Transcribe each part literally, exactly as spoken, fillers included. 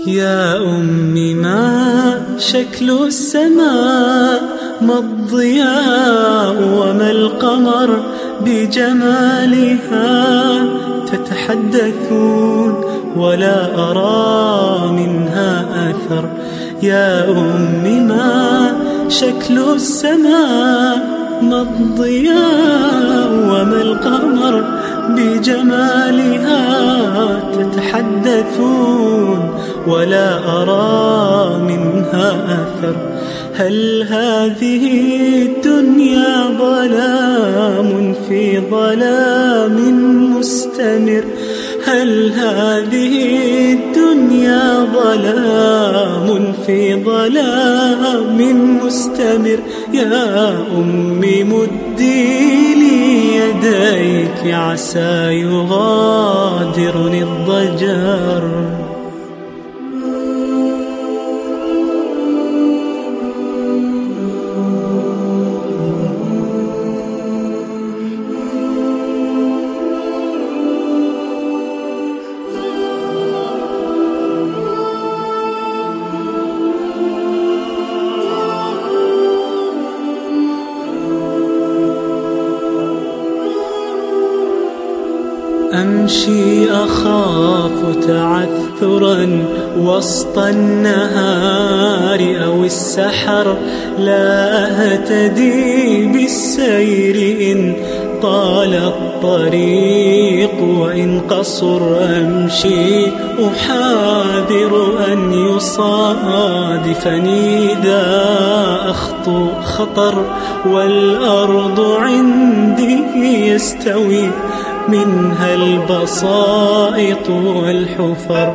يا أمي ما شكل السماء، ما الضياء وما القمر بجمالها تتحدثون ولا أرى منها أثر. يا أمي ما شكل السماء، ما الضياء وما القمر بجمالها تتحدثون ولا أرى منها أثر. هل هذه الدنيا ظلام في ظلام مستمر؟ هل هذه الدنيا ظلام في ظلام مستمر؟ يا أمي مدي لي يديك عسى يغادرني الضجر. أمشي أخاف تعثرا وسط النهار أو السحر، لا أهتدي بالسير إن طال الطريق وإن قصر. أمشي أحاذر أن يصادفني ذا أخطو خطر، والأرض عندي يستوي منها البسائط والحفر.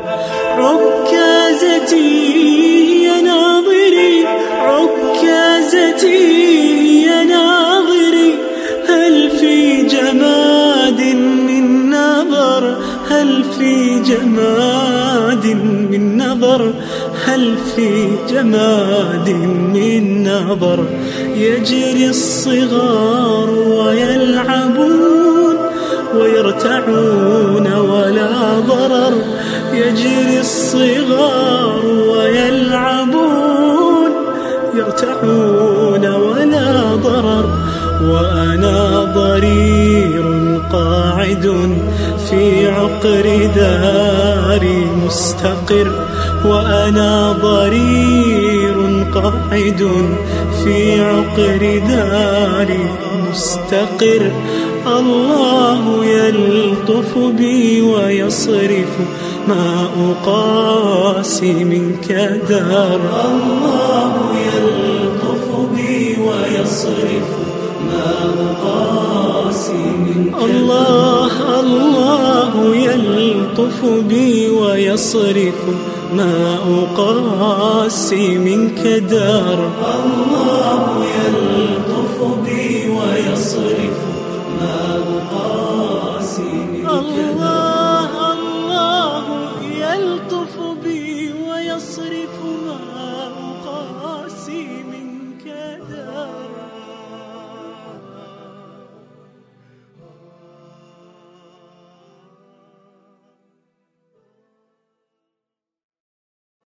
عكازتي يا ناظري، عكازتي يا ناظري، هل في جماد من نظر؟ هل في جماد من نظر؟ هل في جماد من نظر؟ يجري الصغار ويلعبون ويرتعون ولا ضرر. يجري الصغار ويلعبون يرتعون ولا ضرر، وأنا ضرير قاعد في عقر داري مستقر. وأنا ضرير قاعد في عقر داري مستقر. الله يلطف بي ويصرف ما أقاسي منك دار. الله يلطف بي ويصرف ما أقاسي منك دار. الله الله يلطف بي ويصرف ما أقاسي منك دار. الله يلطف بي ويصرف ما أقاسي منك دار.